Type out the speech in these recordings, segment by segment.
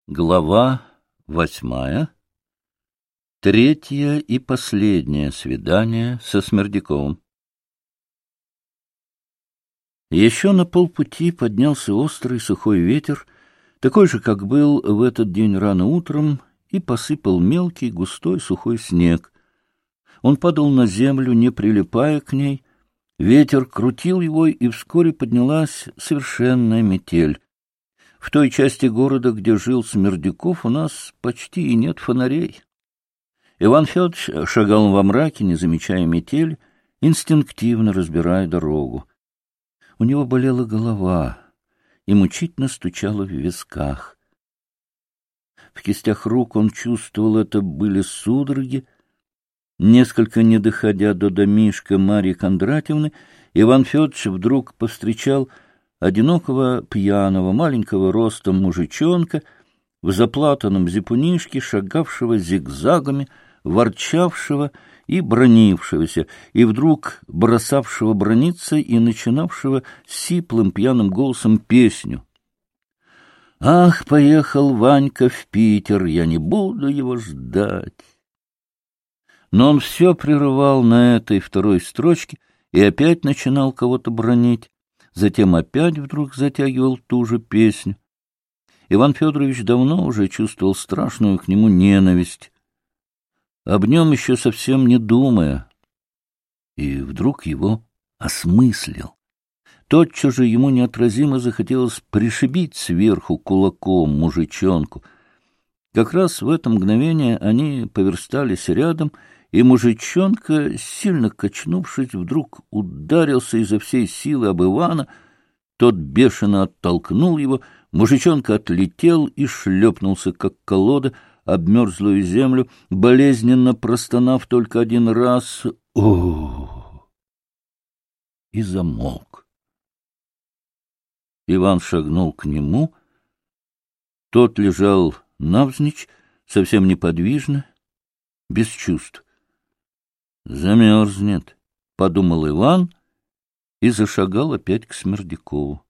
Глава 8. Третье и последнее свидание со Смердяковым. Еще на полпути поднялся острый сухой ветер, такой же, как был в этот день рано утром, и посыпал мелкий густой сухой снег. Он падал на землю, не прилипая к ней. Ветер крутил его, и вскоре поднялась совершенная метель. В той части города, где жил Смердяков, у нас почти и нет фонарей. Иван Федорович шагал во мраке, не замечая метель, инстинктивно разбирая дорогу. У него болела голова и мучительно стучала в висках. В кистях рук он чувствовал, это были судороги. Несколько не доходя до домишка Марьи Кондратьевны, Иван Федорович вдруг повстречал одинокого пьяного, маленького ростом мужичонка в заплатанном зипунишке, шагавшего зигзагами, ворчавшего и бронившегося, и вдруг бросавшего браниться и начинавшего сиплым пьяным голосом песню. «Ах, поехал Ванька в Питер, я не буду его ждать!» Но он все прерывал на этой второй строчке и опять начинал кого-то бранить. Затем опять вдруг затягивал ту же песню. Иван Федорович давно уже чувствовал страшную к нему ненависть, об нем еще совсем не думая, и вдруг его осмыслил. Тотчас же ему неотразимо захотелось пришибить сверху кулаком мужичонку. Как раз в это мгновение они поверстались рядом, и мужичонка, сильно качнувшись, вдруг ударился изо всей силы об Ивана. Тот бешено оттолкнул его, мужичонка отлетел и шлепнулся, как колода, об мерзлую землю, болезненно простонав только один раз «О!» и замолк. Иван шагнул к нему. Тот лежал навзничь, совсем неподвижно, без чувств. «Замерзнет», — подумал Иван и зашагал опять к Смердякову.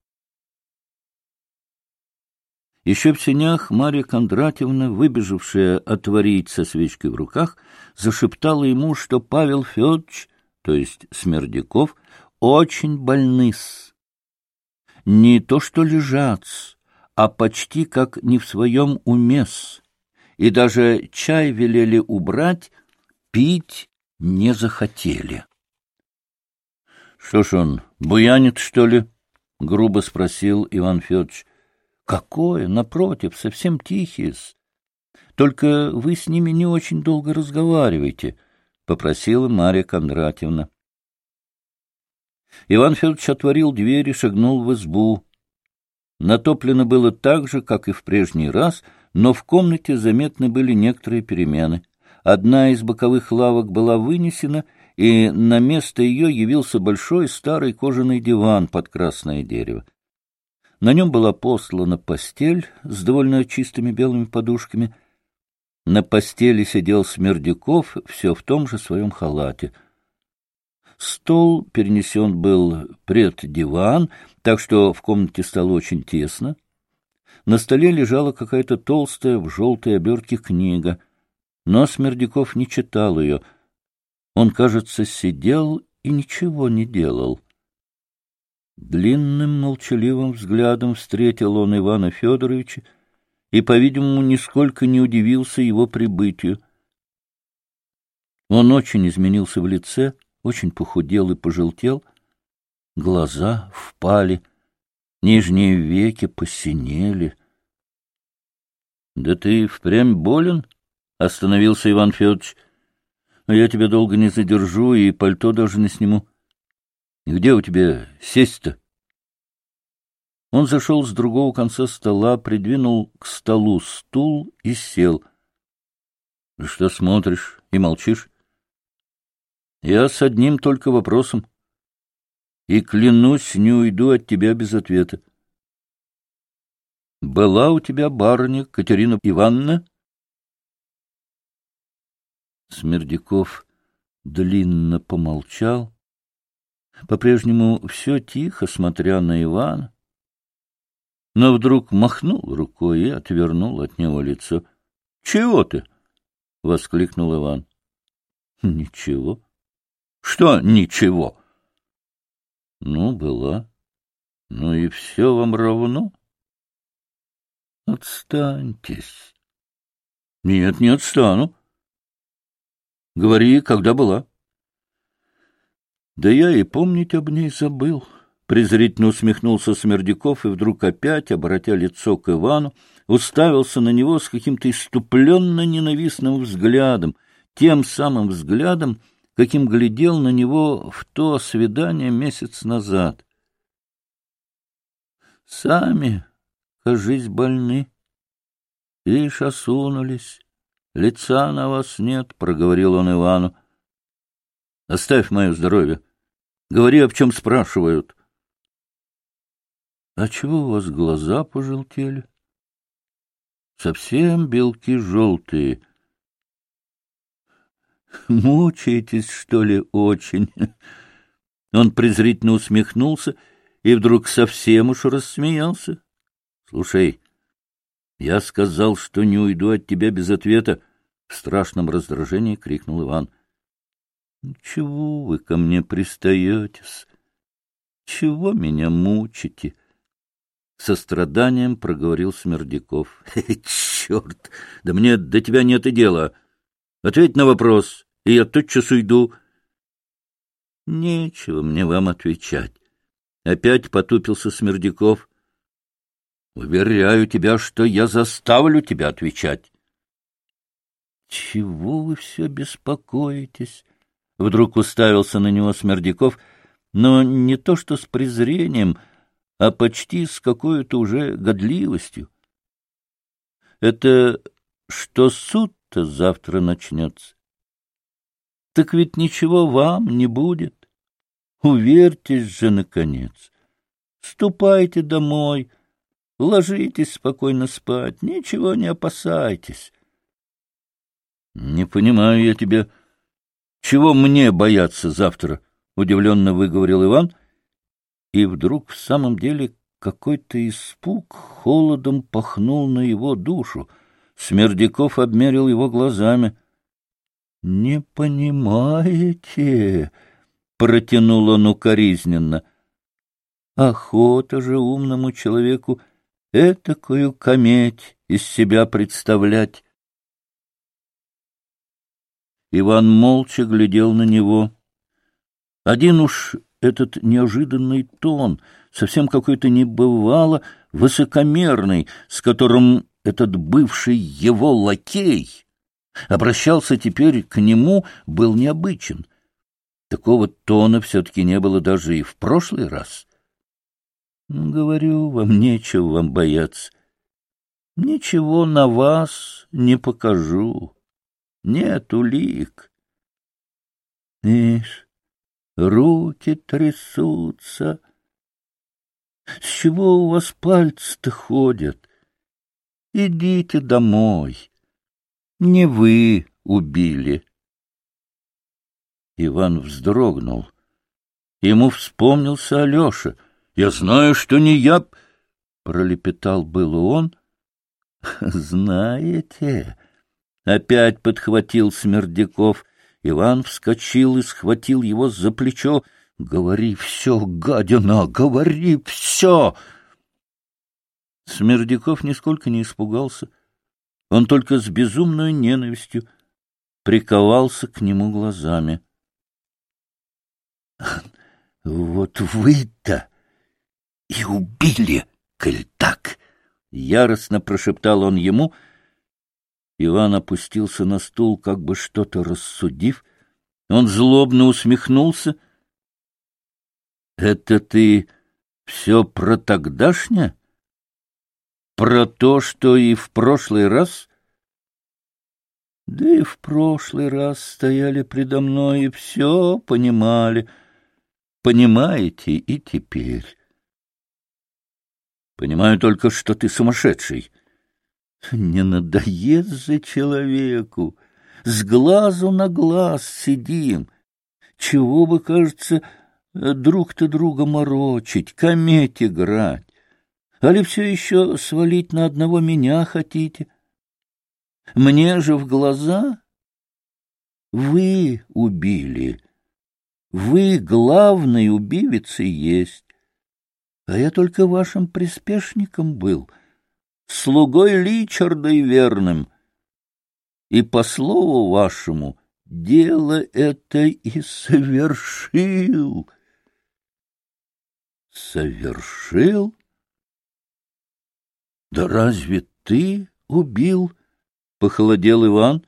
Еще в сенях Марья Кондратьевна, выбежавшая отворить со свечкой в руках, зашептала ему, что Павел Федорович, то есть Смердяков, очень больны-с. Не то что лежат-с, а почти как не в своем уме-с. И даже чай велели убрать, пить не захотели. — Что ж он, буянит, что ли? — грубо спросил Иван Федорович. — Какое, напротив, совсем тихие-с. Только вы с ними не очень долго разговаривайте, — попросила Марья Кондратьевна. Иван Федорович отворил дверь и шагнул в избу. Натоплено было так же, как и в прежний раз, но в комнате заметны были некоторые перемены. Одна из боковых лавок была вынесена, и на место ее явился большой старый кожаный диван под красное дерево. На нем была постлана постель с довольно чистыми белыми подушками. На постели сидел Смердяков, все в том же своем халате. Стол перенесен был пред диван, так что в комнате стало очень тесно. На столе лежала какая-то толстая в желтой обертке книга, но Смердяков не читал ее. Он, кажется, сидел и ничего не делал. Длинным молчаливым взглядом встретил он Ивана Федоровича и, по-видимому, нисколько не удивился его прибытию. Он очень изменился в лице, очень похудел и пожелтел, глаза впали, нижние веки посинели. — Да ты впрямь болен? — остановился Иван Федорович. — Я тебя долго не задержу и пальто даже не сниму. Где у тебя сесть-то? Он зашел с другого конца стола, придвинул к столу стул и сел. — Что смотришь и молчишь? — Я с одним только вопросом. И, клянусь, не уйду от тебя без ответа. — Была у тебя барыня Катерина Ивановна? Смердяков длинно помолчал, по-прежнему все тихо, смотря на Ивана. но вдруг махнул рукой и отвернул от него лицо. — Чего ты? — воскликнул Иван. — Ничего. — Что ничего? — Ну, была. Ну и все вам равно? — Отстаньтесь. — Нет, не отстану. — Говори, когда была. — Да я и помнить об ней забыл. Презрительно усмехнулся Смердяков и вдруг опять, обратя лицо к Ивану, уставился на него с каким-то иступленно ненавистным взглядом, тем самым взглядом, каким глядел на него в то свидание месяц назад. — Сами, кажись, больны. Ишь, осунулись. Лица на вас нет, — проговорил он Ивану. — Оставь мое здоровье. Говори, об чем спрашивают. — А чего у вас глаза пожелтели? — Совсем белки желтые. — Мучаетесь, что ли, очень? Он презрительно усмехнулся и вдруг совсем уж рассмеялся. — Слушай, я сказал, что не уйду от тебя без ответа, — в страшном раздражении крикнул Иван. — Чего вы ко мне пристаетесь? Чего меня мучите? Со страданием проговорил Смердяков. — Черт! Да мне до тебя нет и дела. Ответь на вопрос, и я тотчас уйду. — Нечего мне вам отвечать. Опять потупился Смердяков. — Уверяю тебя, что я заставлю тебя отвечать. — Чего вы все беспокоитесь? Вдруг уставился на него Смердяков, но не то что с презрением, а почти с какой-то уже годливостью. — Это что суд-то завтра начнется? Так ведь ничего вам не будет. Уверьтесь же, наконец. Ступайте домой, ложитесь спокойно спать, ничего не опасайтесь. — Не понимаю я тебя. Чего мне бояться завтра? — удивленно выговорил Иван, и вдруг в самом деле какой-то испуг холодом пахнул на его душу. Смердяков обмерил его глазами. — Не понимаете? — протянул он укоризненно. — Охота же умному человеку этакую кометь из себя представлять. Иван молча глядел на него. Один уж этот неожиданный тон, совсем какой-то небывало высокомерный, с которым этот бывший его лакей обращался теперь к нему, был необычен. Такого тона все-таки не было даже и в прошлый раз. Говорю вам, нечего вам бояться. Ничего на вас не покажу. Нет улик. Ишь, руки трясутся. С чего у вас пальцы-то ходят? Идите домой. Не вы убили. Иван вздрогнул. Ему вспомнился Алеша. — Я знаю, что не я... — пролепетал было он. — Знаете... — опять подхватил Смердяков. Иван вскочил и схватил его за плечо. — Говори все, гадина, говори все! Смердяков нисколько не испугался. Он только с безумной ненавистью приковался к нему глазами. — Вот вы-то и убили, коль так! — яростно прошептал он ему. Иван опустился на стул, как бы что-то рассудив. Он злобно усмехнулся. — Это ты все про тогдашнее? Про то, что и в прошлый раз? — Да и в прошлый раз стояли предо мной и все понимали. Понимаете и теперь. — Понимаю только, что ты сумасшедший. Не надоест же человеку. С глазу на глаз сидим. Чего бы, кажется, друг-то друга морочить, кометь играть. Али все еще свалить на одного меня хотите? Мне же в глаза вы убили. Вы главный убивец и есть. А я только вашим приспешником был, слугой Ричарда и верным. И по слову вашему дело это и совершил. Совершил? Да разве ты убил? Похолодел Иван.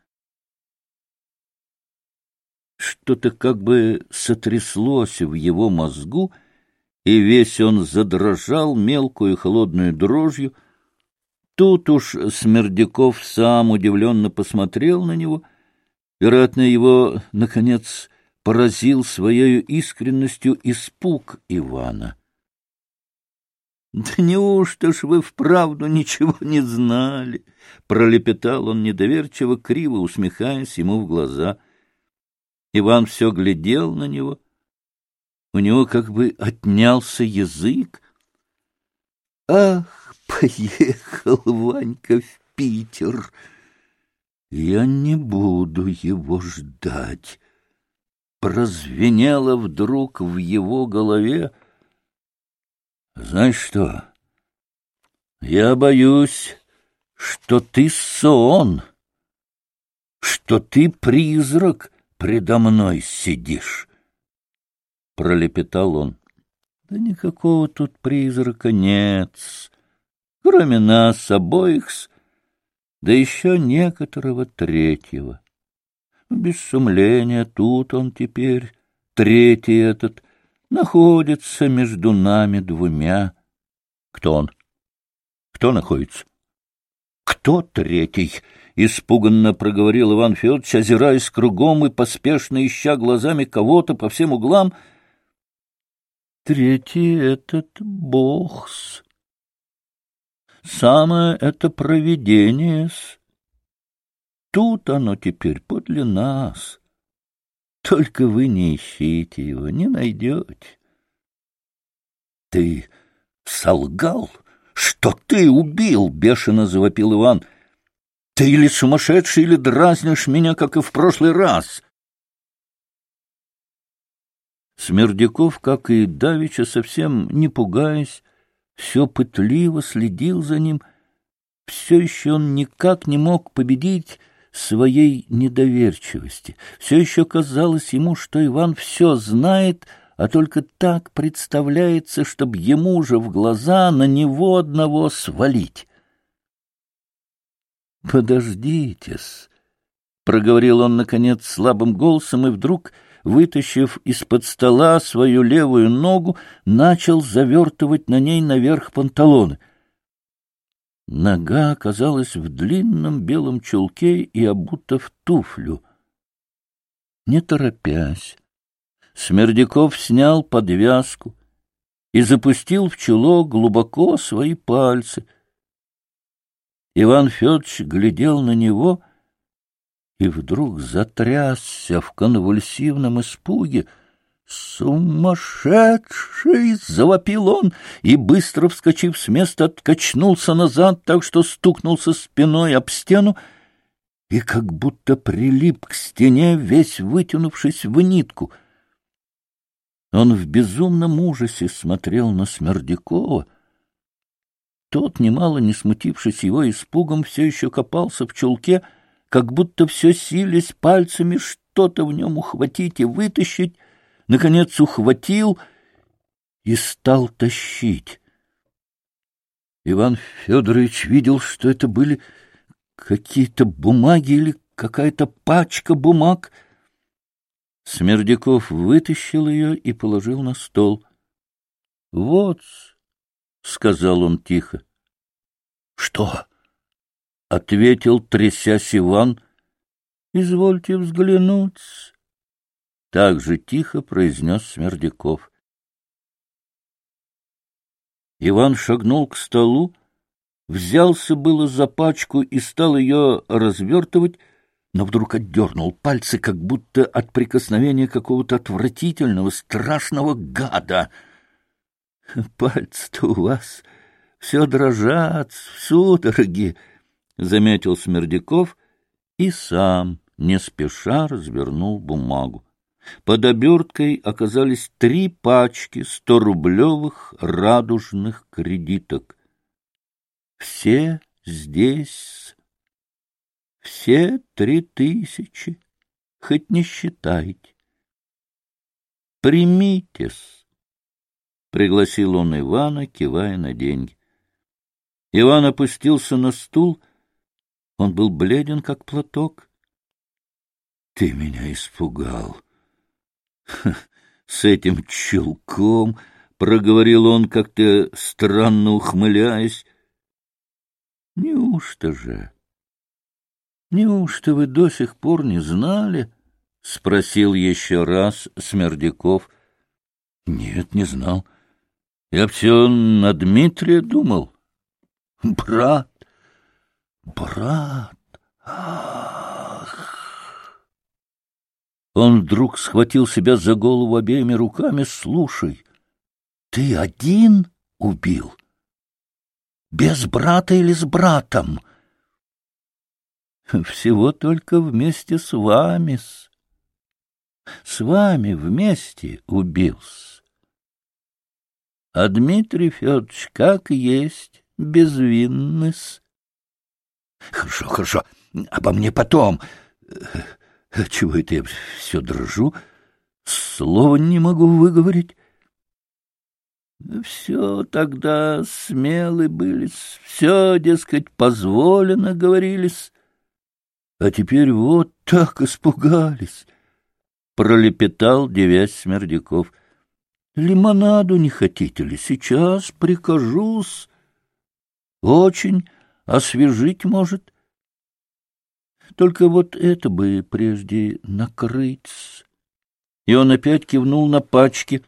Что-то как бы сотряслось в его мозгу, и весь он задрожал мелкую холодную дрожью. Тут уж Смердяков сам удивленно посмотрел на него. Вероятно, его, наконец, поразил своей искренностью испуг Ивана. — Да неужто ж вы вправду ничего не знали? — пролепетал он недоверчиво, криво усмехаясь ему в глаза. Иван все глядел на него. У него как бы отнялся язык. Ах, поехал Ванька в Питер! Я не буду его ждать. Прозвенело вдруг в его голове. Знаешь что? Я боюсь, что ты сон, что ты призрак предо мной сидишь. Пролепетал он. Да никакого тут призрака нет, кроме нас обоих, да еще некоторого третьего. Без сумления тут он теперь, третий этот, находится между нами двумя. Кто он? Кто находится? Кто третий? Испуганно проговорил Иван Федорович, озираясь кругом и поспешно ища глазами кого-то по всем углам. Третий этот Бог-с. Самое это провидение-с. Тут оно теперь подле нас. Только вы не ищите его, не найдете. — Ты солгал, что ты убил? — бешено завопил Иван. — Ты или сумасшедший, или дразнишь меня, как и в прошлый раз. Смердяков, как и давеча, совсем не пугаясь, все пытливо следил за ним. Все еще он никак не мог победить своей недоверчивости. Все еще казалось ему, что Иван все знает, а только так представляется, чтобы ему же в глаза на него одного свалить. «Подождите-с», — проговорил он, наконец, слабым голосом, и вдруг, вытащив из-под стола свою левую ногу, начал завертывать на ней наверх панталоны. Нога оказалась в длинном белом чулке и обута в туфлю. Не торопясь, Смердяков снял подвязку и запустил в чулок глубоко свои пальцы. Иван Федорович глядел на него и вдруг затрясся в конвульсивном испуге. «Сумасшедший!» — завопил он и, быстро вскочив с места, откачнулся назад, так что стукнулся спиной об стену и как будто прилип к стене, весь вытянувшись в нитку. Он в безумном ужасе смотрел на Смердякова. Тот, немало не смутившись его испугом, все еще копался в чулке, как будто все силясь пальцами что-то в нем ухватить и вытащить, наконец ухватил и стал тащить. Иван Федорович видел, что это были какие-то бумаги или какая-то пачка бумаг. Смердяков вытащил ее и положил на стол. — Вот, — сказал он тихо. — Что? — ответил, трясясь Иван. — Извольте взглянуть. Так же тихо произнес Смердяков. Иван шагнул к столу, взялся было за пачку и стал ее развертывать, но вдруг отдернул пальцы, как будто от прикосновения какого-то отвратительного, страшного гада. — Пальцы-то у вас все дрожат в судороге, — заметил Смердяков и сам, не спеша, развернул бумагу. Под оберткой оказались 3 пачки 100-рублевых радужных кредиток. Все здесь, все 3000, хоть не считайте. Примитесь, — пригласил он Ивана, кивая на деньги. Иван опустился на стул. Он был бледен, как платок. — Ты меня испугал. — С этим чулком, — проговорил он, как-то странно ухмыляясь. — Неужто же? Неужто вы до сих пор не знали? — спросил еще раз Смердяков. — Нет, не знал. Я все на Дмитрия думал. — Брат, брат, ах! Он вдруг схватил себя за голову обеими руками. — Слушай, ты один убил? Без брата или с братом? — Всего только вместе с вами. С вами вместе убился. А Дмитрий Федорович, как есть, безвинный-с. — Хорошо, хорошо, обо мне потом. Чего это я все дрожу? Слова не могу выговорить. Все тогда смелы были-с, все, дескать, позволено, говорили-с. А теперь вот так испугались, — пролепетал, девясь, Смердяков. — Лимонаду не хотите ли? Сейчас прикажу-с. Очень освежить может. Только вот это бы прежде накрыть. И он опять кивнул на пачки.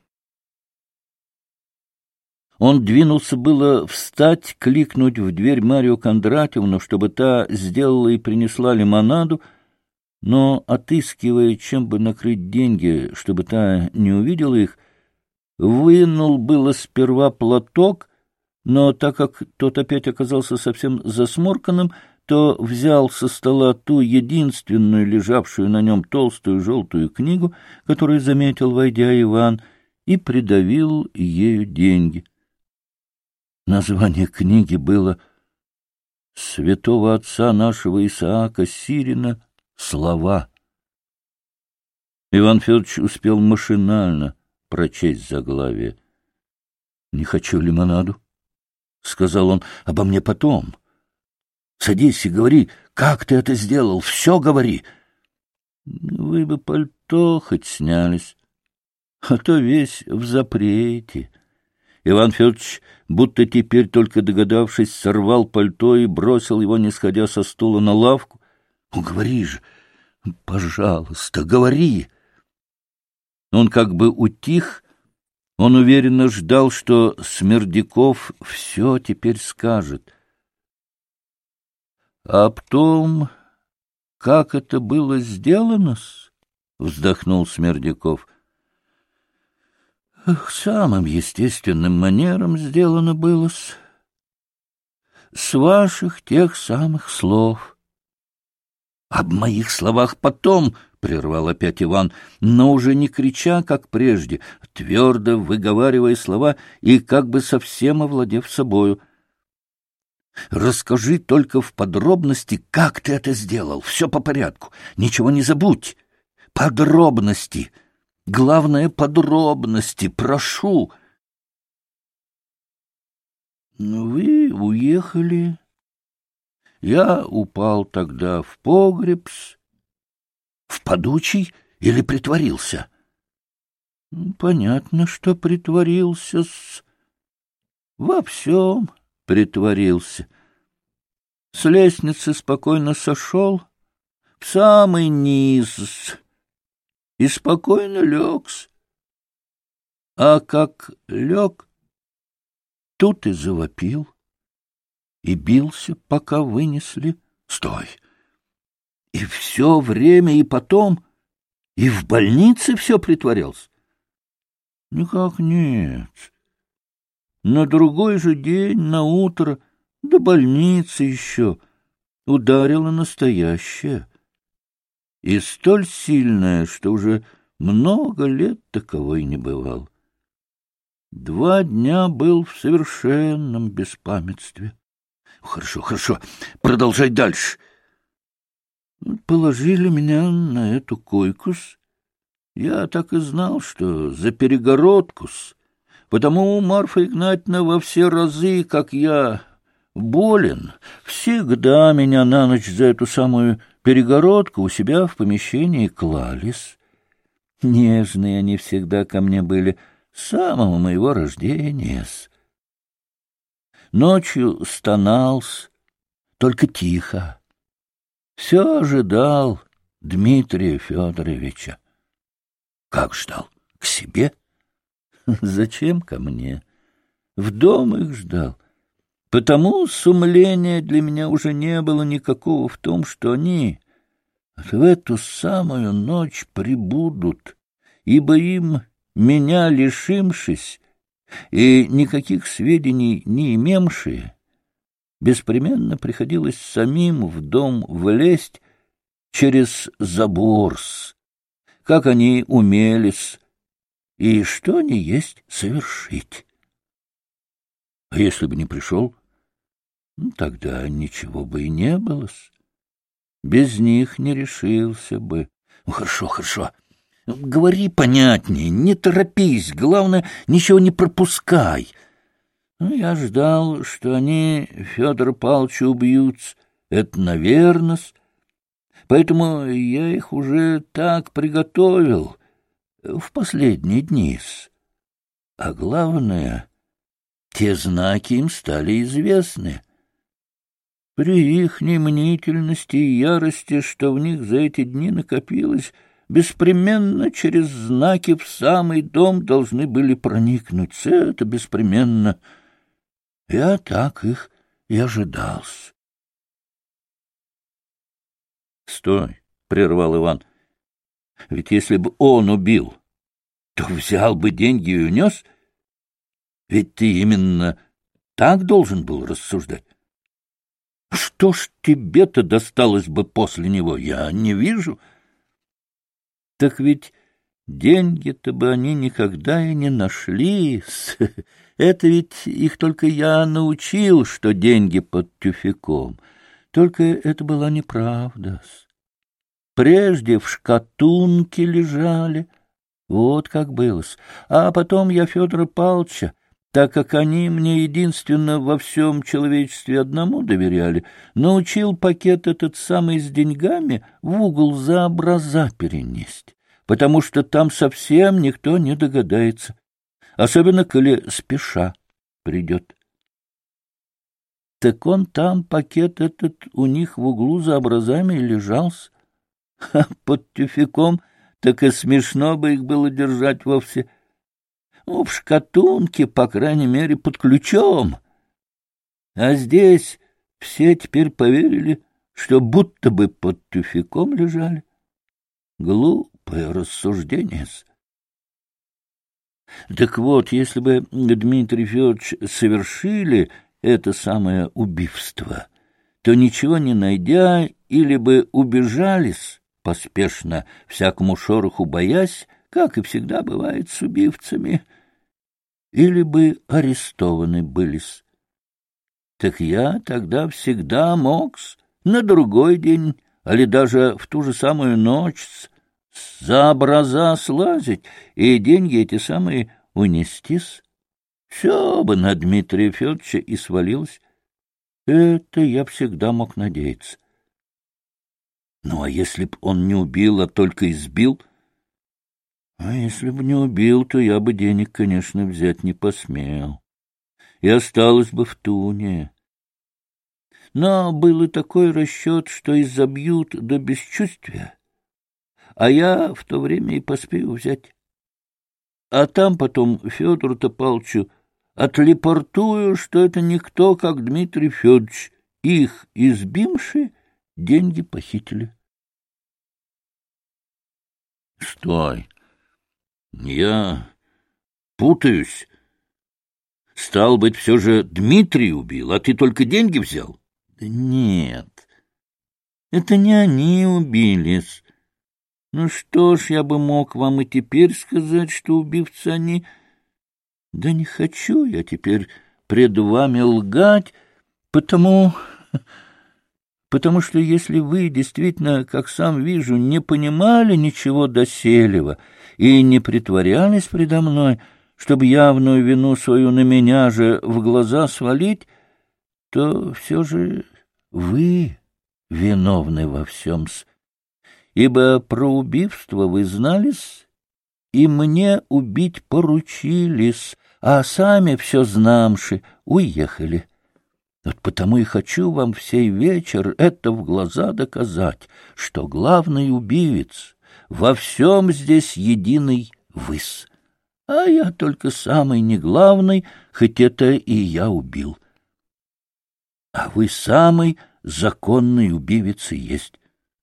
Он двинулся было встать, кликнуть в дверь Марию Кондратьевну, чтобы та сделала и принесла лимонаду, но, отыскивая, чем бы накрыть деньги, чтобы та не увидела их, вынул было сперва платок, но так как тот опять оказался совсем засморканным, то взял со стола ту единственную лежавшую на нем толстую желтую книгу, которую заметил, войдя, Иван, и придавил ею деньги. Название книги было «Святого отца нашего Исаака Сирина. Слова». Иван Федорович успел машинально прочесть заглавие. — Не хочу лимонаду, — сказал он, — обо мне потом. Садись и говори, как ты это сделал, все говори. — Вы бы пальто хоть снялись, а то весь в запрете. Иван Федорович, будто теперь только догадавшись, сорвал пальто и бросил его, не сходя со стула, на лавку. — Ну, говори же, пожалуйста, говори. Он как бы утих, он уверенно ждал, что Смердяков все теперь скажет. — А потом, как это было сделано-с? — вздохнул Смердяков. — Самым естественным манером сделано было-с. С ваших тех самых слов. — Об моих словах потом, — прервал опять Иван, но уже не крича, как прежде, твердо выговаривая слова и как бы совсем овладев собою. — Расскажи только в подробности, как ты это сделал. Все по порядку. Ничего не забудь. Подробности. Главное, подробности. Прошу. — Вы уехали. Я упал тогда в погреб. В подучий или притворился? — Понятно, что притворился. Во всем притворился. С лестницы спокойно сошел в самый низ и спокойно лег. А как лег, тут и завопил, и бился, пока вынесли. Стой! И все время, и потом, и в больнице все притворялся? Никак нет. На другой же день, на утро, до больницы еще, ударила настоящая. И столь сильная, что уже много лет таковой не бывал. 2 дня был в совершенном беспамятстве. Хорошо, хорошо, продолжай дальше. Положили меня на эту койку-с. Я так и знал, что за перегородку-с. Потому Марфа Игнатьевна во все разы, как я болен, всегда меня на ночь за эту самую перегородку у себя в помещении клались. Нежные они всегда ко мне были с самого моего рождения-с. Ночью стонал-с, только тихо. Все ожидал Дмитрия Федоровича. Как ждал? К себе? Зачем ко мне? В дом их ждал. Потому сумления для меня уже не было никакого в том, что они в эту самую ночь прибудут, ибо им, меня лишившись и никаких сведений не имевшие, беспременно приходилось самим в дом влезть через забор-с, как они умели-с, и что они есть совершить. А если бы не пришел, тогда ничего бы и не было-с. Без них не решился бы. Хорошо, хорошо. Говори понятнее, не торопись, главное, ничего не пропускай. Я ждал, что они Федора Павловича убьют, это наверно-с. Поэтому я их уже так приготовил в последние дни-с. А главное, те знаки им стали известны. При ихней мнительности и ярости, что в них за эти дни накопилось, беспременно через знаки в самый дом должны были проникнуть. Это беспременно. Я так их и ожидал. — Стой, — прервал Иван. — Ведь если бы он убил, то взял бы деньги и унес. Ведь ты именно так должен был рассуждать. Что ж тебе-то досталось бы после него, я не вижу. Так ведь деньги-то бы они никогда и не нашли. Это ведь их только я научил, что деньги под тюфяком. Только это была неправда. Прежде в шкатунке лежали, вот как было. А потом я Федора Павловича, так как они мне единственно во всем человечестве одному доверяли, научил пакет этот самый с деньгами в угол за образа перенести, потому что там совсем никто не догадается, особенно коли спеша придет. Так он там, пакет этот, у них в углу за образами и лежался, а под тюфяком так и смешно бы их было держать вовсе. В шкатунке, по крайней мере, под ключом. А здесь все теперь поверили, что будто бы под тюфяком лежали. Глупое рассуждение. Так вот, если бы Дмитрий Федорович совершили это самое убийство, то, ничего не найдя, или бы убежались, поспешно, всякому шороху боясь, как и всегда бывает с убивцами, или бы арестованы былись. Так я тогда всегда мог на другой день, али даже в ту же самую ночь за образа слазить и деньги эти самые унестись. Все бы на Дмитрия Федоровича и свалилось. Это я всегда мог надеяться. Ну, а если б он не убил, а только избил? А если бы не убил, то я бы денег, конечно, взять не посмел. И осталось бы в туне. Но был и такой расчет, что изобьют до бесчувствия, а я в то время и поспею взять. А там потом Федору-то Павловичу отлепортую, что это никто, как Дмитрий Федорович, их избивши, деньги похитили. — Стой! Я путаюсь. Стал быть, все же Дмитрий убил, а ты только деньги взял? Да нет, это не они убились. Ну что ж, я бы мог вам и теперь сказать, что убивцы они. Да не хочу я теперь пред вами лгать, потому что если вы действительно, как сам вижу, не понимали ничего доселева и не притворялись предо мной, чтобы явную вину свою на меня же в глаза свалить, то все же вы виновны во всем-с. Ибо про убийство вы знались, и мне убить поручились, а сами все знамши уехали. Вот потому и хочу вам в сей вечер это в глаза доказать, что главный убивец во всем здесь единый выс, а я только самый неглавный, хоть это и я убил. А вы самый законный убивец и есть.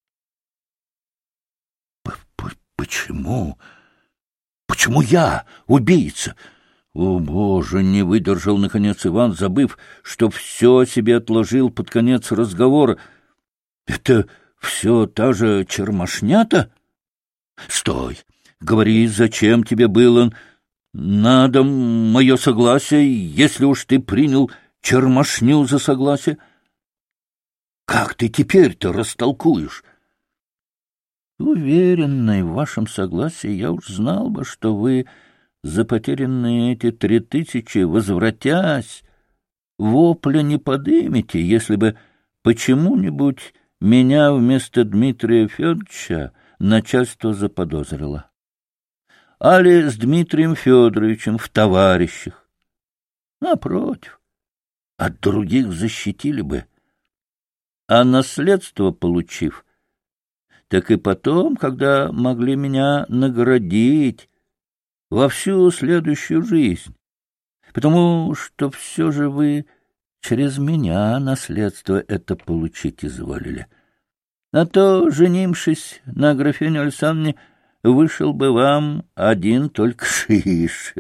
Почему? Почему я убийца? О, Боже, не выдержал, наконец, Иван, забыв, что все себе отложил под конец разговора. Это все та же чермашня-то? Стой, говори, зачем тебе было? Надо мое согласие, если уж ты принял чермашню за согласие. Как ты теперь-то растолкуешь? Уверенный в вашем согласии, я уж знал бы, что вы за потерянные эти 3000, возвратясь, вопля не подымете, если бы почему-нибудь меня вместо Дмитрия Федоровича начальство заподозрило. Али с Дмитрием Федоровичем в товарищах. Напротив, от других защитили бы. А наследство получив, так и потом, когда могли меня наградить во всю следующую жизнь, потому что все же вы через меня наследство это получить изволили. А то, женившись на Аграфене Александровне, вышел бы вам один только шиш.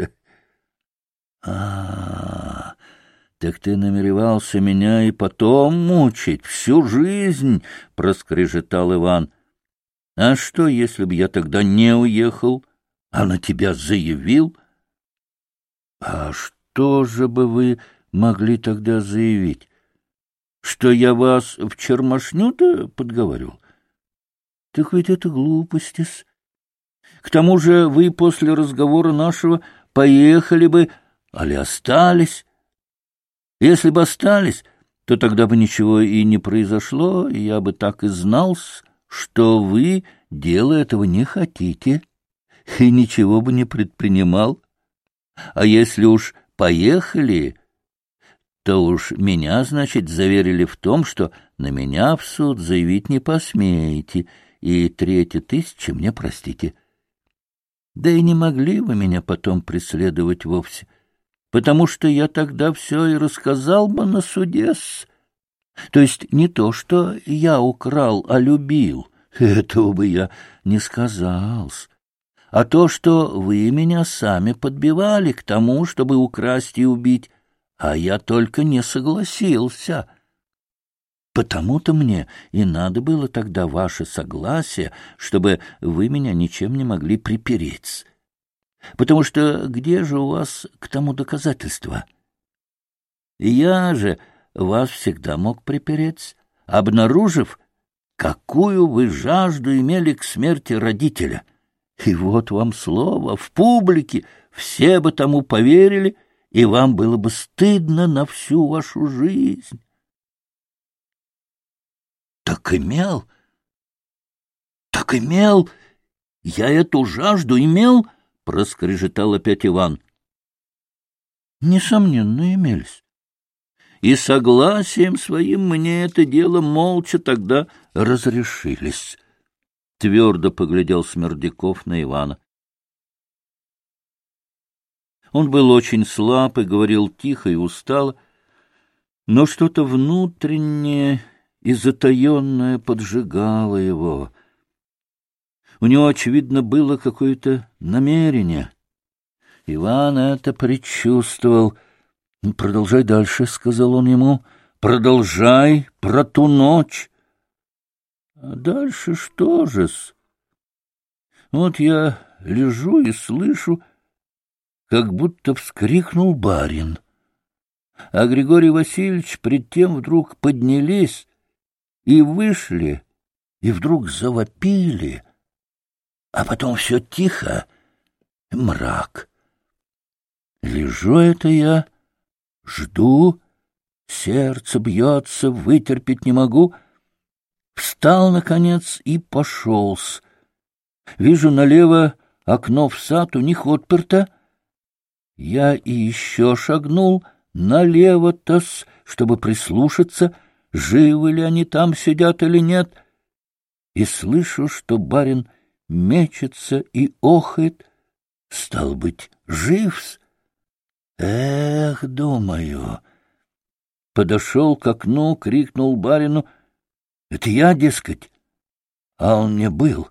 Так ты намеревался меня и потом мучить всю жизнь, — проскрежетал Иван. А что, если бы я тогда не уехал, а на тебя заявил? А что же бы вы могли тогда заявить? Что я вас в чермашню-то подговорил? Так ведь это глупости-с. К тому же вы после разговора нашего поехали бы, али остались. Если бы остались, то тогда бы ничего и не произошло, и я бы так и знал, что вы дела этого не хотите, и ничего бы не предпринимал. А если уж поехали, то уж меня, значит, заверили в том, что на меня в суд заявить не посмеете, и 3000 мне простите. Да и не могли вы меня потом преследовать вовсе, потому что я тогда все и рассказал бы на суде-с. То есть не то, что я украл, а любил, этого бы я не сказал-с, а то, что вы меня сами подбивали к тому, чтобы украсть и убить, а я только не согласился. Потому-то мне и надо было тогда ваше согласие, чтобы вы меня ничем не могли припереть. Потому что где же у вас к тому доказательства? Я же вас всегда мог припереть, обнаружив, какую вы жажду имели к смерти родителя. И вот вам слово, в публике все бы тому поверили, и вам было бы стыдно на всю вашу жизнь. Так имел, я эту жажду имел, — проскрежетал опять Иван. Несомненно, имелись. И согласием своим мне это дело молча тогда разрешились. Твердо поглядел Смердяков на Ивана. Он был очень слаб и говорил тихо и устало, но что-то внутреннее и затаенное поджигало его. У него, очевидно, было какое-то намерение. Иван это предчувствовал — Продолжай дальше, — сказал он ему, — продолжай про ту ночь. — А дальше что же-с? Вот я лежу и слышу, как будто вскрикнул барин. А Григорий Васильевич пред тем вдруг поднялись и вышли, и вдруг завопили, а потом все тихо, мрак. Лежу это я, жду, сердце бьется, вытерпеть не могу. Встал, наконец, и пошел-с. Вижу налево окно в сад, у них отперто. Я и еще шагнул налево-то-с, чтобы прислушаться, живы ли они там сидят или нет. И слышу, что барин мечется и охает. Стал быть, жив-с. Эх, думаю. Подошел к окну, крикнул барину: это я, дескать? А он мне был,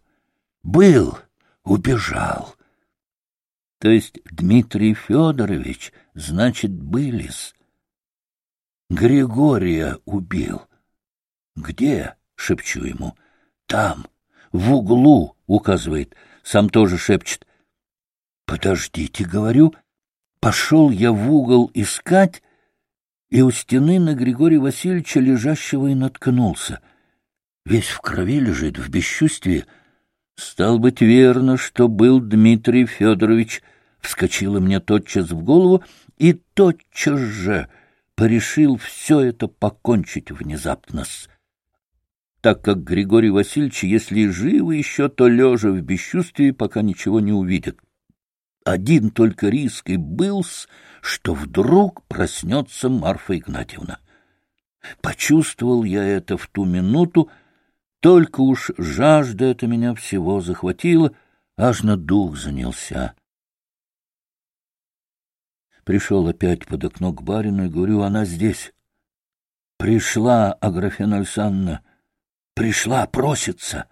убежал. То есть Дмитрий Федорович, значит, были-с. Григория убил. Где? Шепчу ему. Там, в углу, указывает, сам тоже шепчет. Подождите, говорю. Пошел я в угол искать, и у стены на Григория Васильевича лежащего и наткнулся. Весь в крови лежит, в бесчувствии. Стал быть, верно, что был Дмитрий Федорович. Вскочило мне тотчас в голову, и тотчас же порешил все это покончить внезапно-с. Так как Григорий Васильевич, если и живы еще, то лежа в бесчувствии, пока ничего не увидит. Один только риск и был-с, что вдруг проснется Марфа Игнатьевна. Почувствовал я это в ту минуту, только уж жажда эта меня всего захватила, аж на дух занялся. Пришел опять под окно к барину и говорю: она здесь. Пришла, Аграфена Александровна, пришла, просится.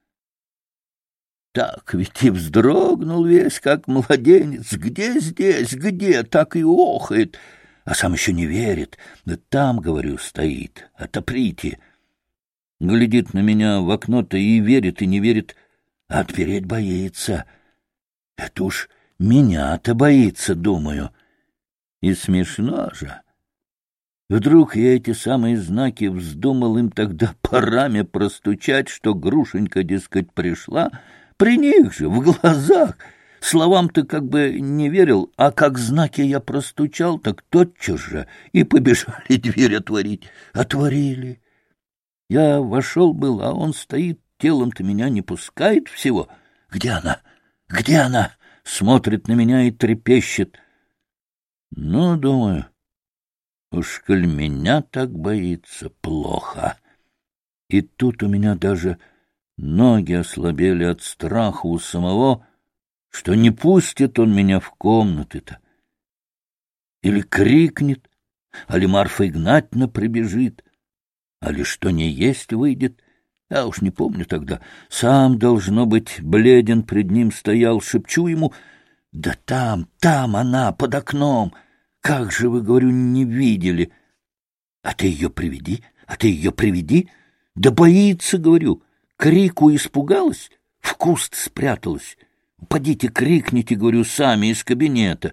Так ведь и вздрогнул весь, как младенец. Где здесь, где? Так и охает. А сам еще не верит. Да там, говорю, стоит. Отоприте. Глядит на меня в окно-то и верит, и не верит. А отпереть боится. Это уж меня-то боится, думаю. И смешно же. Вдруг я эти самые знаки вздумал им тогда по раме простучать, что Грушенька, дескать, пришла. При них же, в глазах. Словам-то как бы не верил, а как знаки я простучал, так тотчас же и побежали дверь отворить. Отворили. Я вошел был, а он стоит, телом-то меня не пускает всего. Где она? Где она? Смотрит на меня и трепещет. Ну, думаю, уж коль меня так боится, плохо. И тут у меня даже ноги ослабели от страха у самого, что не пустит он меня в комнаты-то. Или крикнет, али Марфа Игнатьевна прибежит, али что не есть выйдет. Я уж не помню тогда. Сам, должно быть, бледен пред ним стоял, шепчу ему: да там она, под окном. Как же вы, говорю, не видели? А ты ее приведи. Да боится, говорю. Крику испугалась, в куст спряталась. Подите, крикните, говорю, сами из кабинета.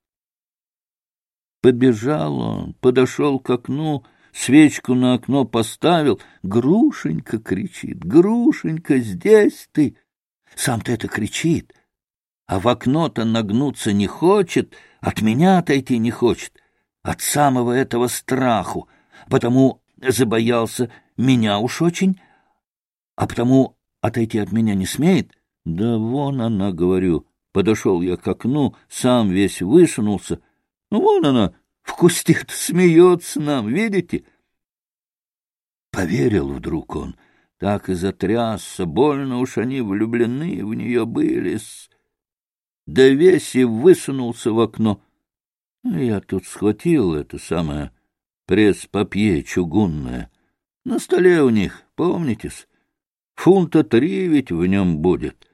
Побежал он, подошел к окну, свечку на окно поставил. Грушенька кричит: Грушенька, здесь ты. Сам-то это кричит, а в окно-то нагнуться не хочет, от меня отойти не хочет, от самого этого страху, потому забоялся меня уж очень, а потому отойти от меня не смеет. Да вон она, говорю. Подошел я к окну, сам весь высунулся. Ну, вон она, в кусте-то смеется нам, видите? Поверил вдруг он, так и затрясся, больно уж они влюблены в нее были. Да весь и высунулся в окно. Я тут схватил это самое пресс-папье чугунное. На столе у них, помнитесь? Фунта 3 ведь в нем будет.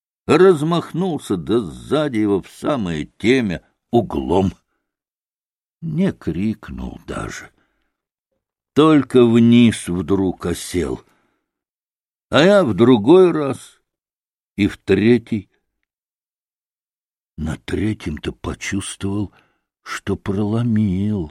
Размахнулся, да сзади его в самое темя углом. не крикнул даже. Только вниз вдруг осел. А я в другой раз и в третий. На третьем-то почувствовал, что проломил.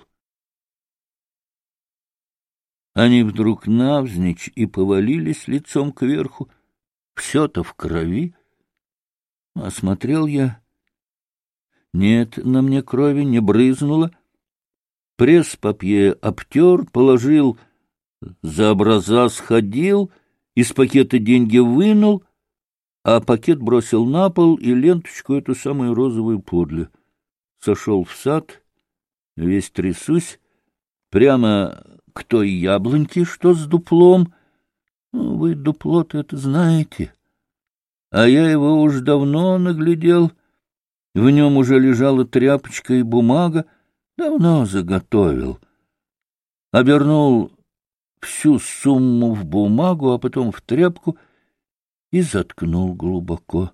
Они вдруг навзничь и повалились лицом кверху. Все-то в крови. Осмотрел я. Нет, на мне крови не брызнуло. Пресс-папье обтер, положил, за образа сходил, из пакета деньги вынул, а пакет бросил на пол и ленточку эту самую розовую подле. Сошел в сад, весь трясусь, прямо к той яблоньке, что с дуплом. Ну, вы дупло-то это знаете. А я его уж давно наглядел. В нем уже лежала тряпочка и бумага. Давно заготовил. Обернул всю сумму в бумагу, а потом в тряпку и заткнул глубоко.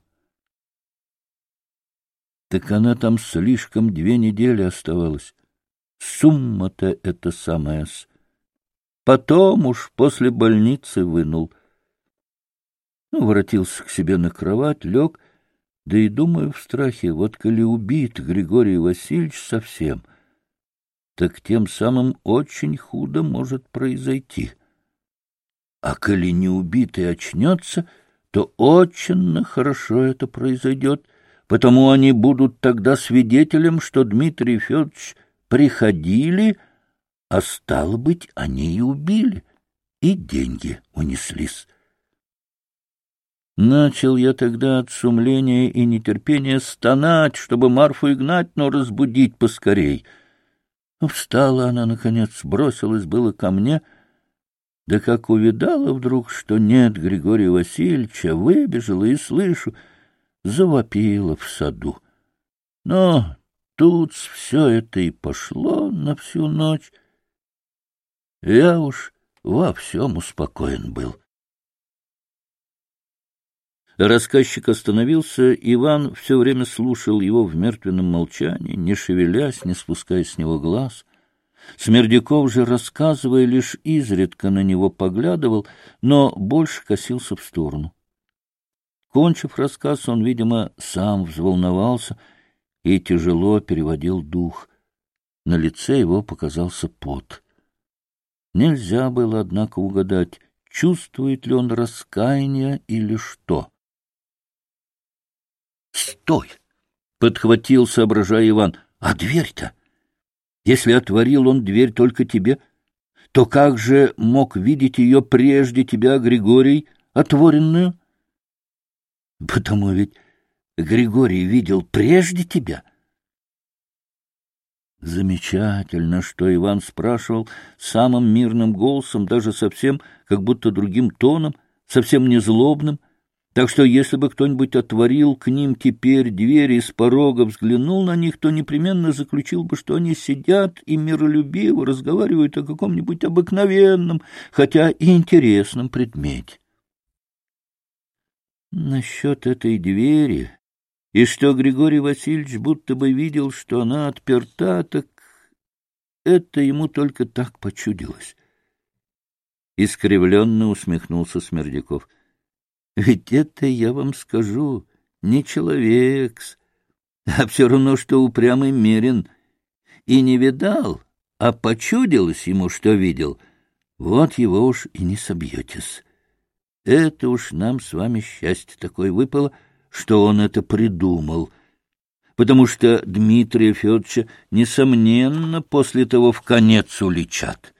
Так она там слишком 2 недели оставалась. Сумма-то это самая-с. Потом уж после больницы вынул. Ну, воротился к себе на кровать, лег, да и думаю в страхе, вот коли убит Григорий Васильевич совсем, так тем самым очень худо может произойти. А коли не убит и очнется, то очень хорошо это произойдет, потому они будут тогда свидетелем, что Дмитрий Федорович приходили, а стало быть, они и убили, и деньги унеслись. Начал я тогда от сумления и нетерпения стонать, чтобы Марфу Игнатьевну разбудить поскорей. Встала она, наконец, бросилась было ко мне, да как увидала вдруг, что нет Григория Васильевича, выбежала и, слышу, завопила в саду. Но тут все это и пошло на всю ночь. Я уж во всем успокоен был. Рассказчик остановился, Иван все время слушал его в мертвенном молчании, не шевелясь, не спуская с него глаз. Смердяков же, рассказывая, лишь изредка на него поглядывал, но больше косился в сторону. Кончив рассказ, он, видимо, сам взволновался и тяжело переводил дух. На лице его показался пот. Нельзя было, однако, угадать, чувствует ли он раскаяние или что. «Стой!» — подхватил, соображая Иван. «А дверь-то? Если отворил он дверь только тебе, то как же мог видеть ее прежде тебя, Григорий, отворенную?» «Потому ведь Григорий видел прежде тебя». Замечательно, что Иван спрашивал самым мирным голосом, даже совсем как будто другим тоном, совсем не злобным. Так что если бы кто-нибудь отворил к ним теперь двери и с порога взглянул на них, то непременно заключил бы, что они сидят и миролюбиво разговаривают о каком-нибудь обыкновенном, хотя и интересном предмете. Насчет этой двери, и что Григорий Васильевич будто бы видел, что она отперта, так это ему только так почудилось. Искривленно усмехнулся Смердяков. Ведь это, я вам скажу, не человек-с, а все равно, что упрямый мерин. И не видал, а почудилось ему, что видел. Вот его уж и не собьетесь. Это уж нам с вами счастье такое выпало, что он это придумал. Потому что Дмитрия Федоровича, несомненно, после того вконец уличат.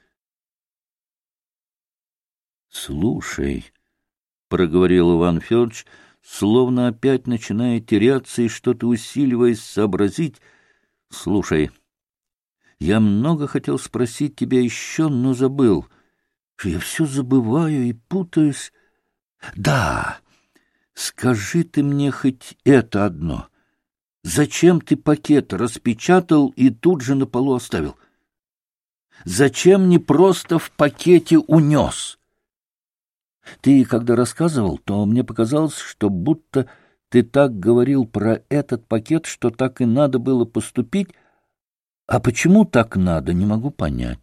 — Слушай, — проговорил Иван Федорович, словно опять начиная теряться и что-то усиливаясь сообразить. — Слушай, я много хотел спросить тебя еще, но забыл. Я все забываю и путаюсь. Да, скажи ты мне хоть это одно. Зачем ты пакет распечатал и тут же на полу оставил? Зачем не просто в пакете унес? Ты, когда рассказывал, то мне показалось, что будто ты так говорил про этот пакет, что так и надо было поступить, А почему так надо, не могу понять.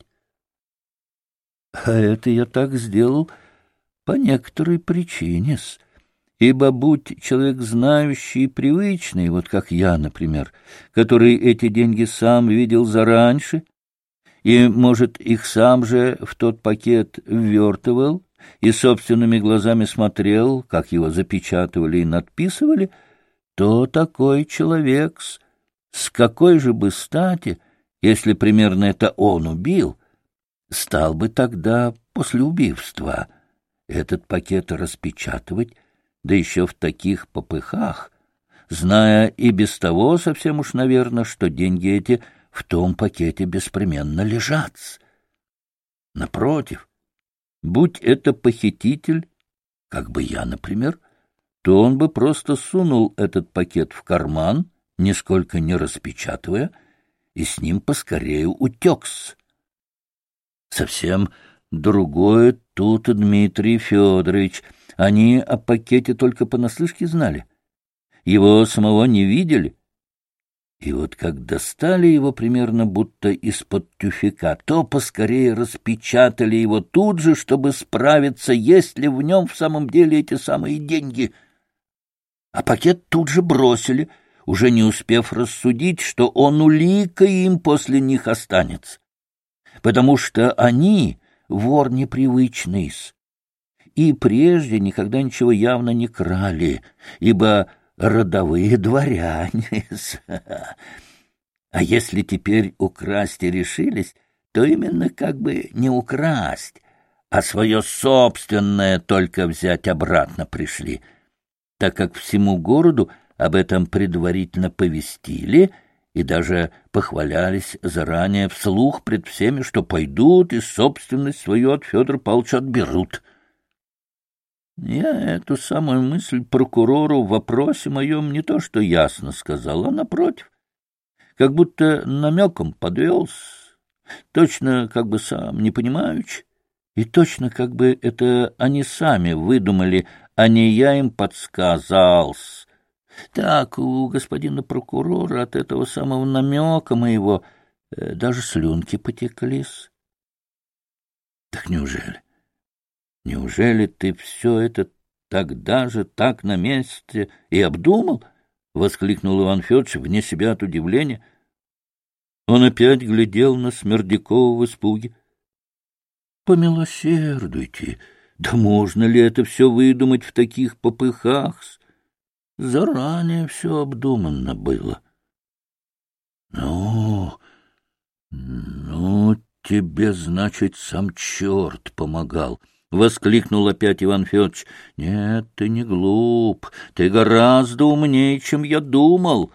А это я так сделал по некоторой причине-с. Ибо будь человек знающий и привычный, вот как я, например, который эти деньги сам видел зараньше, и, может, их сам же в тот пакет ввертывал и собственными глазами смотрел, как его запечатывали и надписывали, то такой человек с какой же бы стати, если примерно это он убил, стал бы тогда после убийства этот пакет распечатывать, да еще в таких попыхах, зная и без того совсем уж, наверное, что деньги эти в том пакете беспременно лежат. Напротив, будь это похититель, как бы я, например, то он бы просто сунул этот пакет в карман, нисколько не распечатывая, и с ним поскорее утекс. Совсем другое тут Дмитрий Федорович. Они о пакете только понаслышке знали. Его самого не видели. И вот как достали его примерно будто из-под тюфяка, то поскорее распечатали его тут же, чтобы справиться, есть ли в нем в самом деле эти самые деньги. А пакет тут же бросили, уже не успев рассудить, что он улика им после них останется. Потому что они вор непривычный, и прежде никогда ничего явно не крали, ибо родовые дворяне. А если теперь украсть и решились, то именно как бы не украсть, а свое собственное только взять обратно пришли, так как всему городу об этом предварительно повестили и даже похвалялись заранее вслух пред всеми, что пойдут и собственность свою от Федора Павловича отберут. Я эту самую мысль прокурору в вопросе моем не то что ясно сказал, а напротив, как будто намеком подвелся, точно как бы сам не понимаючи, и точно как бы это они сами выдумали, а не я им подсказал. Так у господина прокурора от этого самого намека моего даже слюнки потеклись. Так неужели? Неужели ты все это тогда же так на месте и обдумал? — воскликнул Иван Федорович вне себя от удивления. Он опять глядел на Смердякова в испуге. — Помилосердуйте, да можно ли это все выдумать в таких попыхах? Заранее все обдуманно было. — Ну, тебе, значит, сам черт помогал. — воскликнул опять Иван Федорович. — Нет, ты не глуп, ты гораздо умнее, чем я думал.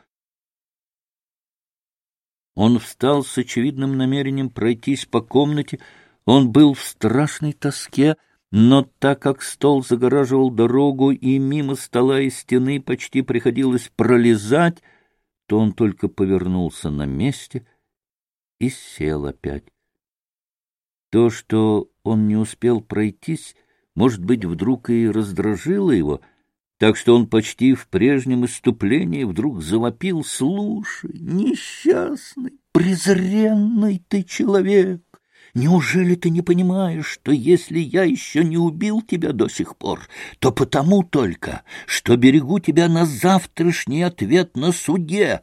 Он встал с очевидным намерением пройтись по комнате. Он был в страшной тоске, но так как стол загораживал дорогу и мимо стола и стены почти приходилось пролезать, то он только повернулся на месте и сел опять. То, что он не успел пройтись, может быть, вдруг и раздражило его, так что он почти в прежнем исступлении вдруг завопил: — Слушай, несчастный, презренный ты человек! Неужели ты не понимаешь, что если я еще не убил тебя до сих пор, то потому только, что берегу тебя на завтрашний ответ на суде?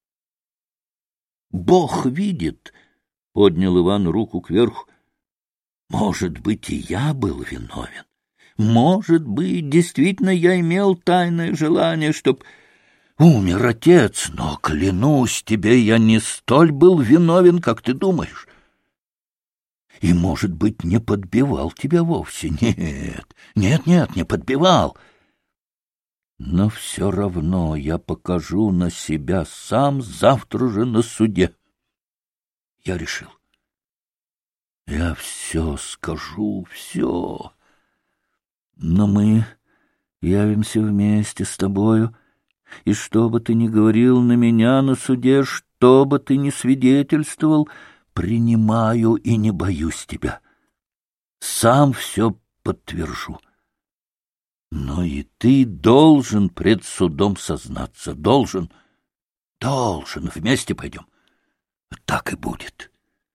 Бог видит, — поднял Иван руку кверху, — может быть, и я был виновен. Может быть, действительно я имел тайное желание, чтоб умер отец, но, клянусь тебе, я не столь был виновен, как ты думаешь. И, может быть, не подбивал тебя вовсе. Нет, не подбивал. Но все равно я покажу на себя сам завтра же на суде. Я решил. Я все скажу, все. Но мы явимся вместе с тобою, и что бы ты ни говорил на меня на суде, что бы ты ни свидетельствовал, принимаю и не боюсь тебя. Сам все подтвержу. Но и ты должен пред судом сознаться. Должен. Вместе пойдем. Так и будет.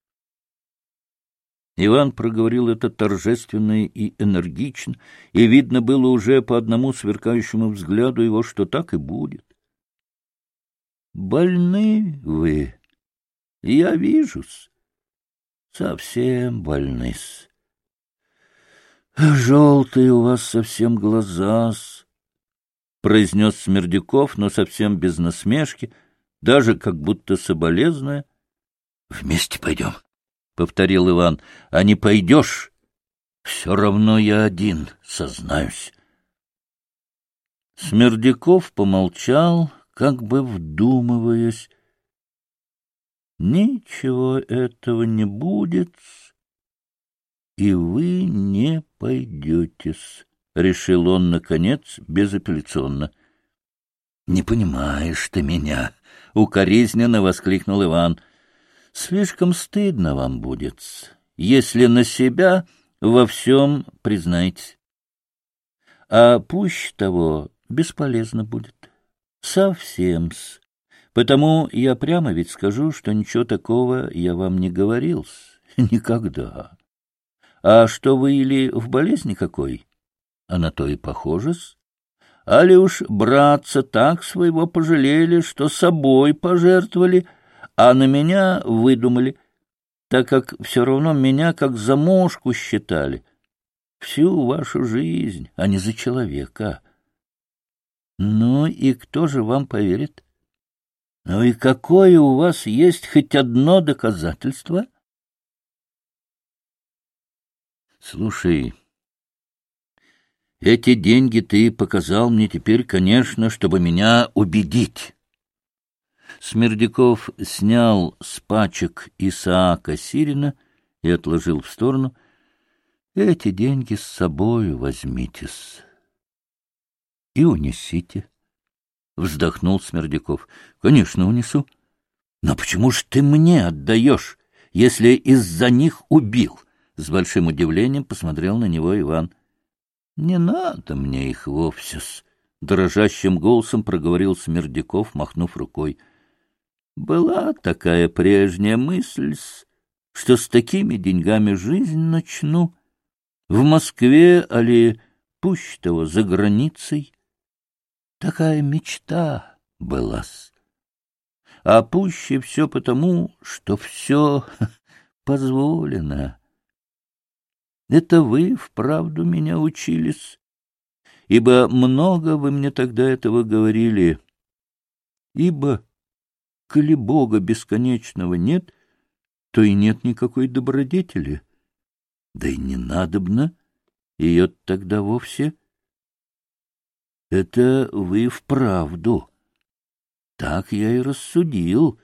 Иван проговорил это торжественно и энергично, и видно было уже по одному сверкающему взгляду его, что так и будет. Больны вы, я вижу-с, совсем больны-с. Желтые у вас совсем глаза-с, произнес Смердяков, но совсем без насмешки, даже как будто соболезная. Вместе пойдем, — повторил Иван, — а не пойдешь, все равно я один, сознаюсь. Смердяков помолчал, как бы вдумываясь. Ничего этого не будет, и вы не пойдете-с, — решил он, наконец, безапелляционно. — Не понимаешь ты меня, — укоризненно воскликнул Иван. — Слишком стыдно вам будет, если на себя во всем признаетесь. А пуще того бесполезно будет. Совсем-с. Потому я прямо ведь скажу, что ничего такого я вам не говорил. Никогда. А что вы или в болезни какой? А на то и похоже-с. Али уж братца так своего пожалели, что собой пожертвовали, а на меня выдумали, так как все равно меня как за мошку считали. Всю вашу жизнь, а не за человека. Ну и кто же вам поверит? Ну и какое у вас есть хоть одно доказательство? Слушай, эти деньги ты показал мне теперь, конечно, чтобы меня убедить. Смердяков снял с пачек Исаака Сирина и отложил в сторону. Эти деньги с собою возьмитесь и унесите. Вздохнул Смердяков. — Конечно, унесу. Но почему ж ты мне отдаешь, если из-за них убил? С большим удивлением посмотрел на него Иван. — Не надо мне их вовсе-с, — дрожащим голосом проговорил Смердяков, махнув рукой. — Была такая прежняя мысль, что с такими деньгами жизнь начну. В Москве, али пусть того за границей. Такая мечта была-с. А пуще все потому, что все позволено. Это вы вправду меня учились, ибо много вы мне тогда этого говорили. Ибо, коли Бога бесконечного нет, то и нет никакой добродетели. Да и не надобно ее тогда вовсе. Это вы вправду. Так я и рассудил.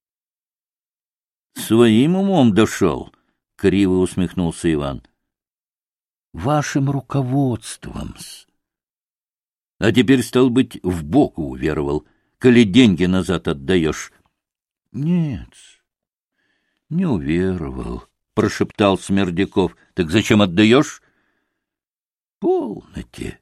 Своим умом дошел, — криво усмехнулся Иван. Вашим руководством-с. А теперь, стал быть, в Бога уверовал, коли деньги назад отдаешь. Нет, не уверовал, — прошептал Смердяков. Так зачем отдаешь? Полноте.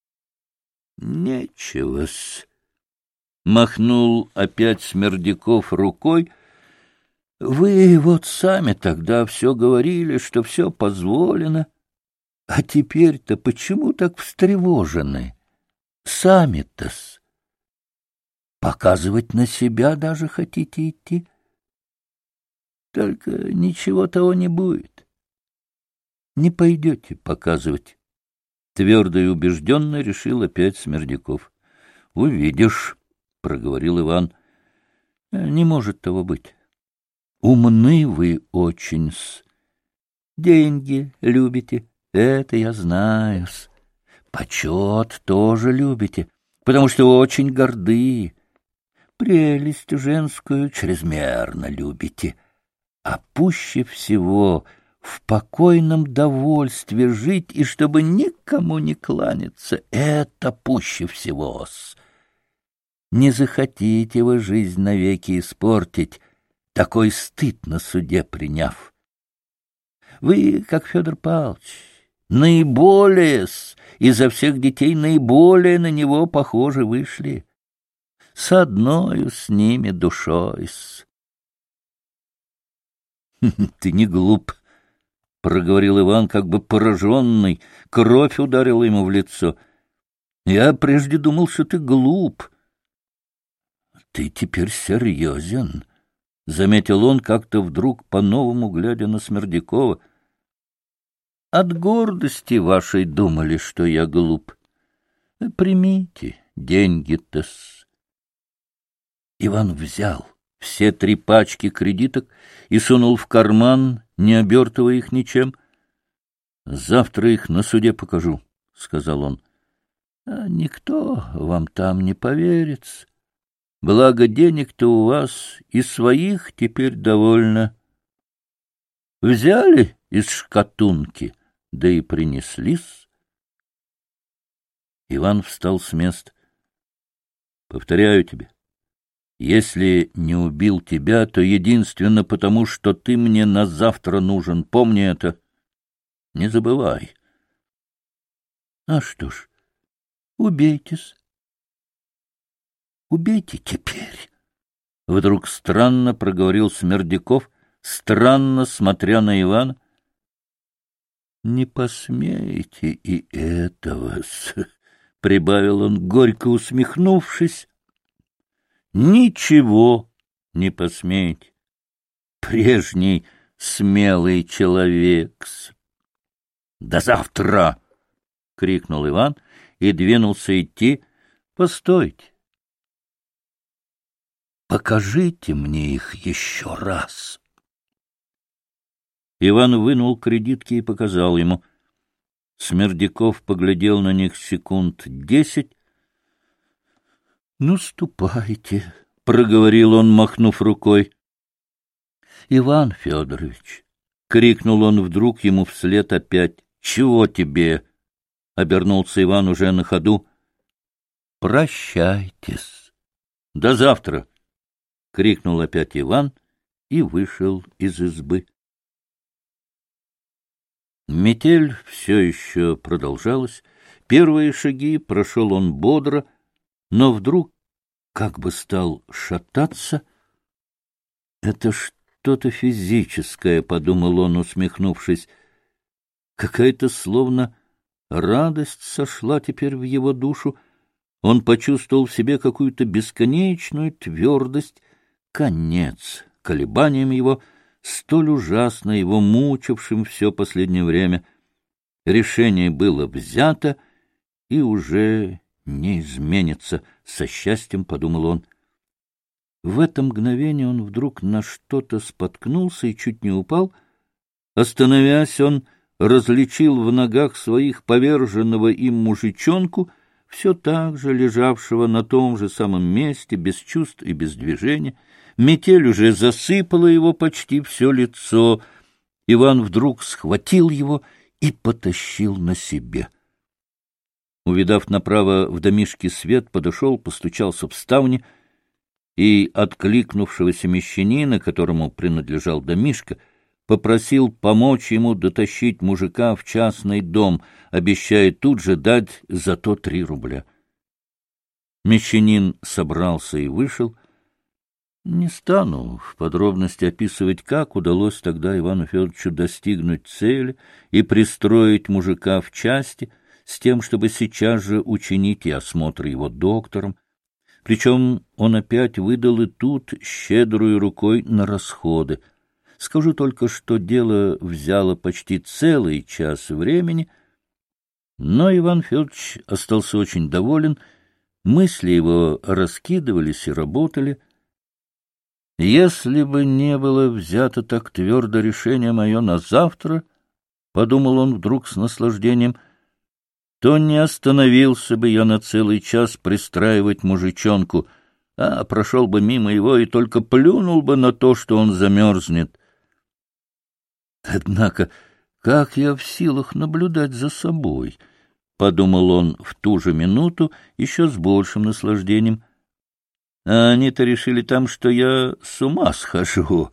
Нечего-с. Махнул опять Смердяков рукой. Вы вот сами тогда все говорили, что все позволено. А теперь-то почему так встревожены? Сами-то-с. Показывать на себя даже хотите идти? Только ничего того не будет. Не пойдете показывать. Твердо и убежденно решил опять Смердяков. — Увидишь, — проговорил Иван. — Не может того быть. Умны вы очень-с. Деньги любите, это я знаю-с. Почет тоже любите, потому что очень горды. Прелесть женскую чрезмерно любите. А пуще всего в покойном довольстве жить, и чтобы никому не кланяться, это пуще всего-с. Не захотите вы жизнь навеки испортить, такой стыд на суде приняв. Вы, как Федор Павлович, наиболее-с, изо всех детей наиболее на него похожи вышли, с одною с ними душой-с. — Ты не глуп, — проговорил Иван, как бы пораженный. Кровь ударила ему в лицо. — Я прежде думал, что ты глуп. — Ты теперь серьезен, — заметил он, как-то вдруг по-новому глядя на Смердякова. — От гордости вашей думали, что я глуп. Примите деньги-то-с. Иван взял все 3 пачки кредиток и сунул в карман, не обертывая их ничем. — Завтра их на суде покажу, — сказал он. — Никто вам там не поверит. Благо денег-то у вас и своих теперь довольно. Взяли из шкатунки, да и принеслись. Иван встал с места. — Повторяю тебе, если не убил тебя, то единственно потому, что ты мне на завтра нужен. Помни это. Не забывай. — А что ж, убейтесь. Убейте теперь. Вдруг странно проговорил Смердяков, странно смотря на Ивана. — Не посмеете и этого-с, — прибавил он, горько усмехнувшись. — Ничего не посмеете. Прежний смелый человек-с. — До завтра! — крикнул Иван и двинулся идти. — Постойте. Покажите мне их еще раз. Иван вынул кредитки и показал ему. Смердяков поглядел на них секунд 10. — Ну, ступайте, — проговорил он, махнув рукой. — Иван Федорович, — крикнул он вдруг ему вслед опять. — Чего тебе? — обернулся Иван уже на ходу. — Прощайтесь. — До завтра! — крикнул опять Иван и вышел из избы. Метель все еще продолжалась. Первые шаги прошел он бодро, но вдруг как бы стал шататься. «Это что-то физическое», — подумал он, усмехнувшись. Какая-то словно радость сошла теперь в его душу. Он почувствовал в себе какую-то бесконечную твердость. Конец колебаниям его, столь ужасно его мучившим все последнее время. Решение было взято и уже не изменится, со счастьем подумал он. В это мгновение он вдруг на что-то споткнулся и чуть не упал. Остановясь, он различил в ногах своих поверженного им мужичонку, все так же лежавшего на том же самом месте, без чувств и без движения. Метель уже засыпала его почти все лицо. Иван вдруг схватил его и потащил на себе. Увидав направо в домишке свет, подошел, постучался в ставни, и откликнувшегося мещанина, которому принадлежал домишко, попросил помочь ему дотащить мужика в частный дом, обещая тут же дать за то 3 рубля. Мещанин собрался и вышел. Не стану в подробности описывать, как удалось тогда Ивану Федоровичу достигнуть цели и пристроить мужика в части с тем, чтобы сейчас же учинить и осмотр его доктором. Причем он опять выдал и тут щедрую рукой на расходы. Скажу только, что дело взяло почти целый час времени, но Иван Федорович остался очень доволен, мысли его раскидывались и работали. «Если бы не было взято так твердо решение мое на завтра, — подумал он вдруг с наслаждением, — то не остановился бы я на целый час пристраивать мужичонку, а прошел бы мимо его и только плюнул бы на то, что он замерзнет. Однако, как я в силах наблюдать за собой, — подумал он в ту же минуту еще с большим наслаждением. А они-то решили там, что я с ума схожу.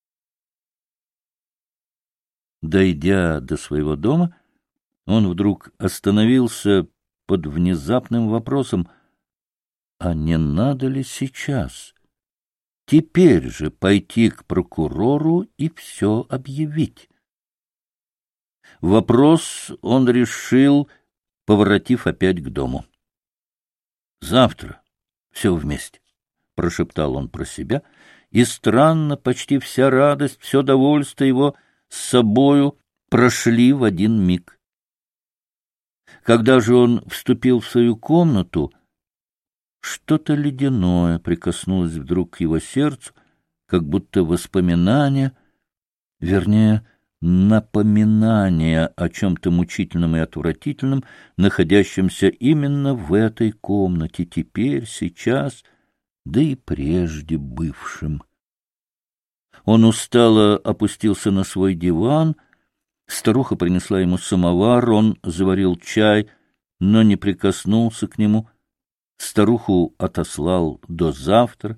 Дойдя до своего дома, он вдруг остановился под внезапным вопросом: а не надо ли сейчас теперь же пойти к прокурору и все объявить. Вопрос он решил, поворотив опять к дому. «Завтра все вместе», — прошептал он про себя, и странно, почти вся радость, все довольство его с собою прошли в один миг. Когда же он вступил в свою комнату, что-то ледяное прикоснулось вдруг к его сердцу, как будто воспоминание, вернее, напоминание о чем-то мучительном и отвратительном, находящемся именно в этой комнате, теперь, сейчас, да и прежде бывшем. Он устало опустился на свой диван. Старуха принесла ему самовар, он заварил чай, но не прикоснулся к нему. Старуху отослал до завтра.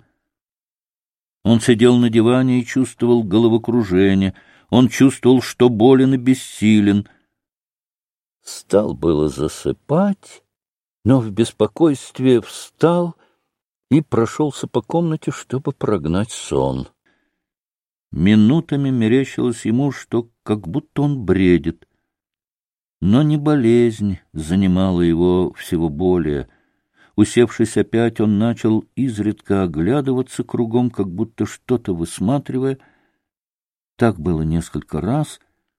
Он сидел на диване и чувствовал головокружение. Он чувствовал, что болен и бессилен. Стал было засыпать, но в беспокойстве встал и прошелся по комнате, чтобы прогнать сон. Минутами мерещилось ему, что как будто он бредит. Но не болезнь занимала его всего более. Усевшись опять, он начал изредка оглядываться кругом, как будто что-то высматривая. Так было несколько раз.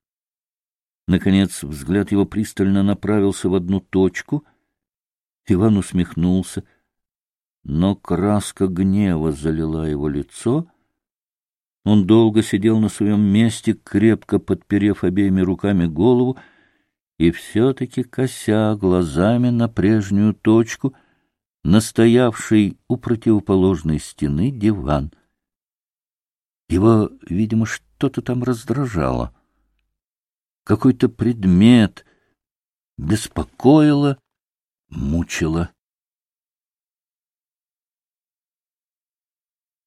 Наконец взгляд его пристально направился в одну точку. Иван усмехнулся, но краска гнева залила его лицо. Он долго сидел на своем месте, крепко подперев обеими руками голову, и все-таки кося глазами на прежнюю точку, настоявший у противоположной стены диван. Его, видимо, что-то там раздражало. Какой-то предмет беспокоило, мучило.